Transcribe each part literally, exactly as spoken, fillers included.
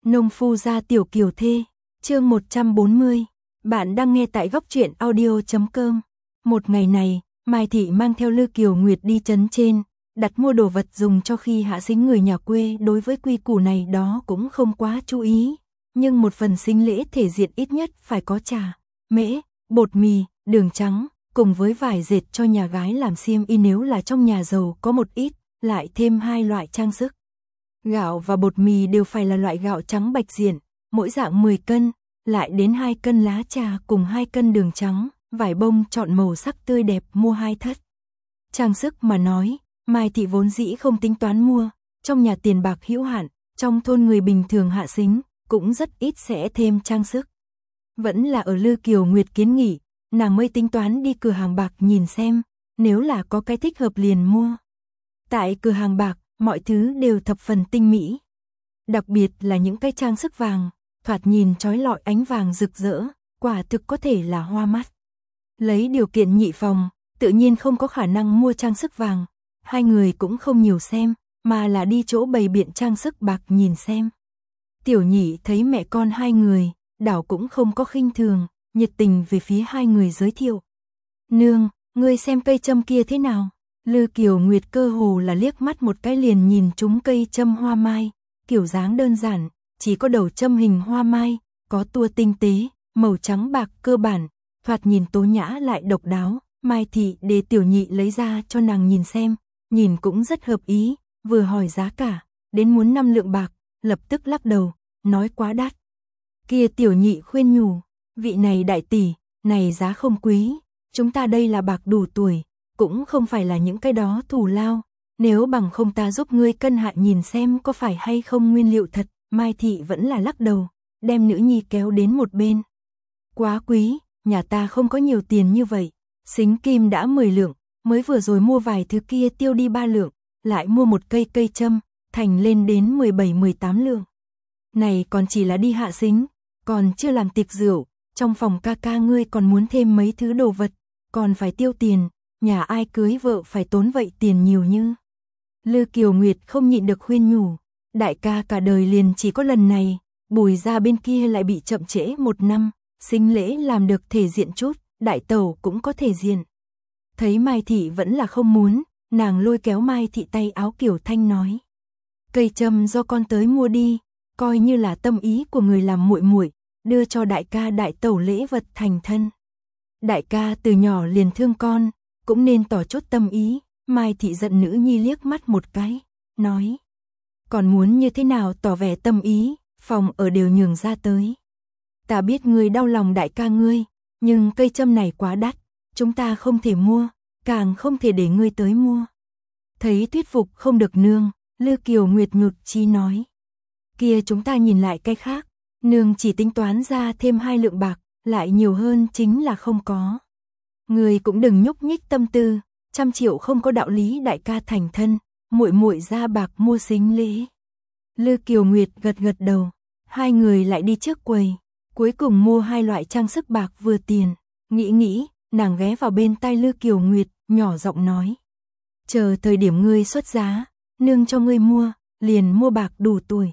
Nông phu gia tiểu kiều thê, chương một trăm bốn mươi. Bạn đang nghe tại góc truyện audio chấm com. Một ngày này, Mai Thị mang theo Lư Kiều Nguyệt đi trấn trên, đặt mua đồ vật dùng cho khi hạ sính người nhà quê. Đối với quy củ này đó cũng không quá chú ý, nhưng một phần sính lễ thể diện ít nhất phải có trà, mễ, bột mì, đường trắng, cùng với vải dệt cho nhà gái làm xiêm y, nếu là trong nhà giàu có một ít, lại thêm hai loại trang sức. Gạo và bột mì đều phải là loại gạo trắng bạch diện, mỗi dạng mười cân, lại đến hai cân lá trà cùng hai cân đường trắng, vải bông chọn màu sắc tươi đẹp mua hai thất. Trang sức mà nói, Mai Thị vốn dĩ không tính toán mua, trong nhà tiền bạc hữu hạn, trong thôn người bình thường hạ sính, cũng rất ít sẽ thêm trang sức. Vẫn là ở Lư Kiều Nguyệt kiến nghị, nàng mới tính toán đi cửa hàng bạc nhìn xem, nếu là có cái thích hợp liền mua. Tại cửa hàng bạc, mọi thứ đều thập phần tinh mỹ. Đặc biệt là những cái trang sức vàng, thoạt nhìn chói lọi ánh vàng rực rỡ, quả thực có thể là hoa mắt. Lấy điều kiện nhị phòng, tự nhiên không có khả năng mua trang sức vàng, hai người cũng không nhiều xem, mà là đi chỗ bày biện trang sức bạc nhìn xem. Tiểu nhị thấy mẹ con hai người, đảo cũng không có khinh thường, nhiệt tình về phía hai người giới thiệu. Nương, ngươi xem cây châm kia thế nào? Lư Kiều Nguyệt cơ hồ là liếc mắt một cái liền nhìn trúng cây châm hoa mai, kiểu dáng đơn giản, chỉ có đầu châm hình hoa mai, có tua tinh tế, màu trắng bạc cơ bản, thoạt nhìn tố nhã lại độc đáo. Mai Thị để tiểu nhị lấy ra cho nàng nhìn xem, nhìn cũng rất hợp ý, vừa hỏi giá cả, đến muốn năm lượng bạc, lập tức lắc đầu, nói quá đắt. Kia tiểu nhị khuyên nhủ, vị này đại tỷ, này giá không quý, chúng ta đây là bạc đủ tuổi, cũng không phải là những cái đó thù lao, nếu bằng không ta giúp ngươi cân hạ nhìn xem có phải hay không nguyên liệu thật. Mai Thị vẫn là lắc đầu, đem nữ nhi kéo đến một bên. Quá quý, nhà ta không có nhiều tiền như vậy, xính kim đã mười lượng, mới vừa rồi mua vài thứ kia tiêu đi ba lượng, lại mua một cây cây châm, thành lên đến mười bảy mười tám lượng. Này còn chỉ là đi hạ xính, còn chưa làm tiệc rượu, trong phòng ca ca ngươi còn muốn thêm mấy thứ đồ vật, còn phải tiêu tiền, nhà ai cưới vợ phải tốn vậy tiền nhiều như. Lư Kiều Nguyệt không nhịn được khuyên nhủ, đại ca cả đời liền chỉ có lần này, Bùi gia bên kia lại bị chậm trễ một năm, sính lễ làm được thể diện chút, đại tẩu cũng có thể diện. Thấy Mai Thị vẫn là không muốn, nàng lôi kéo Mai Thị tay áo Kiều Thanh nói, cây châm do con tới mua đi, coi như là tâm ý của người làm muội muội, đưa cho đại ca đại tẩu lễ vật thành thân. Đại ca từ nhỏ liền thương con, cũng nên tỏ chút tâm ý. Mai Thị giận nữ nhi liếc mắt một cái, nói, còn muốn như thế nào tỏ vẻ tâm ý, phòng ở đều nhường ra tới. Ta biết ngươi đau lòng đại ca ngươi, nhưng cây châm này quá đắt, chúng ta không thể mua, càng không thể để ngươi tới mua. Thấy thuyết phục không được nương, Lư Kiều Nguyệt nhụt chí nói, kia chúng ta nhìn lại cái khác, nương chỉ tính toán ra thêm hai lượng bạc, lại nhiều hơn chính là không có. Ngươi cũng đừng nhúc nhích tâm tư, trăm triệu không có đạo lý đại ca thành thân, muội muội ra bạc mua sính lễ. Lư Kiều Nguyệt gật gật đầu, hai người lại đi trước quầy, cuối cùng mua hai loại trang sức bạc vừa tiền. Nghĩ nghĩ, nàng ghé vào bên tai Lư Kiều Nguyệt, nhỏ giọng nói, chờ thời điểm ngươi xuất giá, nương cho ngươi mua, liền mua bạc đủ tuổi.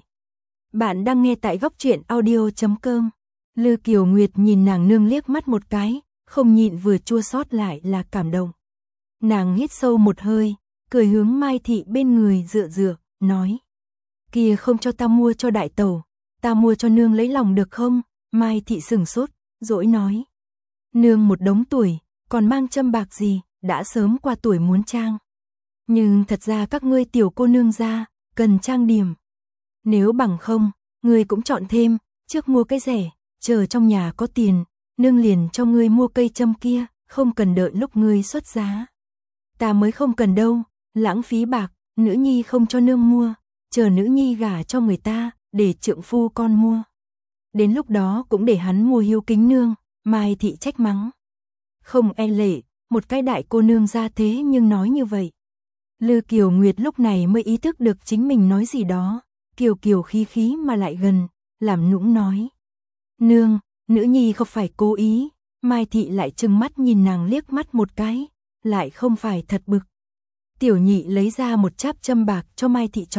Bạn đang nghe tại góc truyện audio chấm com. Lư Kiều Nguyệt nhìn nàng nương liếc mắt một cái, không nhịn vừa chua xót lại là cảm động. Nàng hít sâu một hơi, cười hướng Mai Thị bên người dựa dựa, nói, kia không cho ta mua cho đại tẩu, ta mua cho nương lấy lòng được không? Mai Thị sửng sốt, dỗi nói, nương một đống tuổi, còn mang châm bạc gì, đã sớm qua tuổi muốn trang. Nhưng thật ra các ngươi tiểu cô nương ra, cần trang điểm. Nếu bằng không, ngươi cũng chọn thêm, trước mua cái rẻ, chờ trong nhà có tiền, nương liền cho ngươi mua cây châm kia, không cần đợi lúc ngươi xuất giá. Ta mới không cần đâu, lãng phí bạc, nữ nhi không cho nương mua, chờ nữ nhi gả cho người ta, để trượng phu con mua. Đến lúc đó cũng để hắn mua hiếu kính nương. Mai Thị trách mắng, không e lệ, một cái đại cô nương ra thế nhưng nói như vậy. Lư Kiều Nguyệt lúc này mới ý thức được chính mình nói gì đó, kiều kiều khí khí mà lại gần, làm nũng nói, nương, nữ nhi không phải cố ý. Mai Thị lại trừng mắt nhìn nàng liếc mắt một cái, lại không phải thật bực. Tiểu nhị lấy ra một cháp châm bạc cho Mai Thị chọn,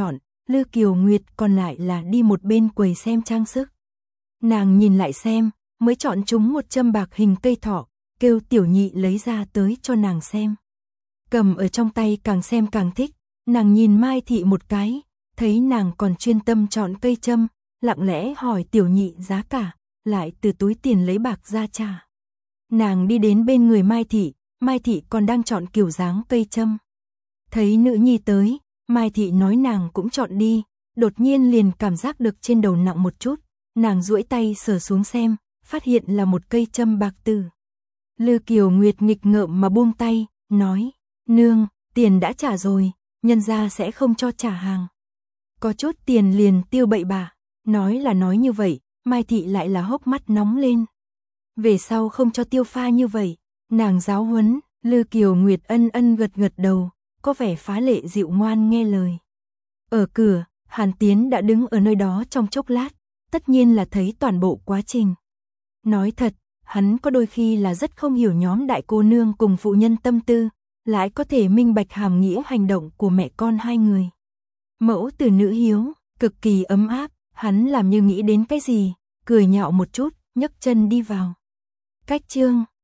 Lư Kiều Nguyệt còn lại là đi một bên quầy xem trang sức. Nàng nhìn lại xem, mới chọn chúng một châm bạc hình cây thỏ, kêu Tiểu Nhị lấy ra tới cho nàng xem. Cầm ở trong tay càng xem càng thích, nàng nhìn Mai Thị một cái, thấy nàng còn chuyên tâm chọn cây châm, lặng lẽ hỏi Tiểu Nhị giá cả, lại từ túi tiền lấy bạc ra trả. Nàng đi đến bên người Mai Thị, Mai Thị còn đang chọn kiểu dáng cây châm. Thấy nữ nhi tới, Mai Thị nói nàng cũng chọn đi, đột nhiên liền cảm giác được trên đầu nặng một chút, nàng duỗi tay sờ xuống xem, phát hiện là một cây châm bạc tử. Lư Kiều Nguyệt nghịch ngợm mà buông tay, nói, nương, tiền đã trả rồi, nhân gia sẽ không cho trả hàng. Có chút tiền liền tiêu bậy bạ, nói là nói như vậy, Mai Thị lại là hốc mắt nóng lên. Về sau không cho tiêu pha như vậy, nàng giáo huấn, Lư Kiều Nguyệt ân ân gật gật đầu, có vẻ phá lệ dịu ngoan nghe lời. Ở cửa, Hàn Tiến đã đứng ở nơi đó trong chốc lát, tất nhiên là thấy toàn bộ quá trình. Nói thật, hắn có đôi khi là rất không hiểu nhóm đại cô nương cùng phụ nhân tâm tư, lại có thể minh bạch hàm nghĩa hành động của mẹ con hai người. Mẫu tử nữ hiếu, cực kỳ ấm áp, hắn làm như nghĩ đến cái gì, cười nhạo một chút, nhấc chân đi vào. Cách chương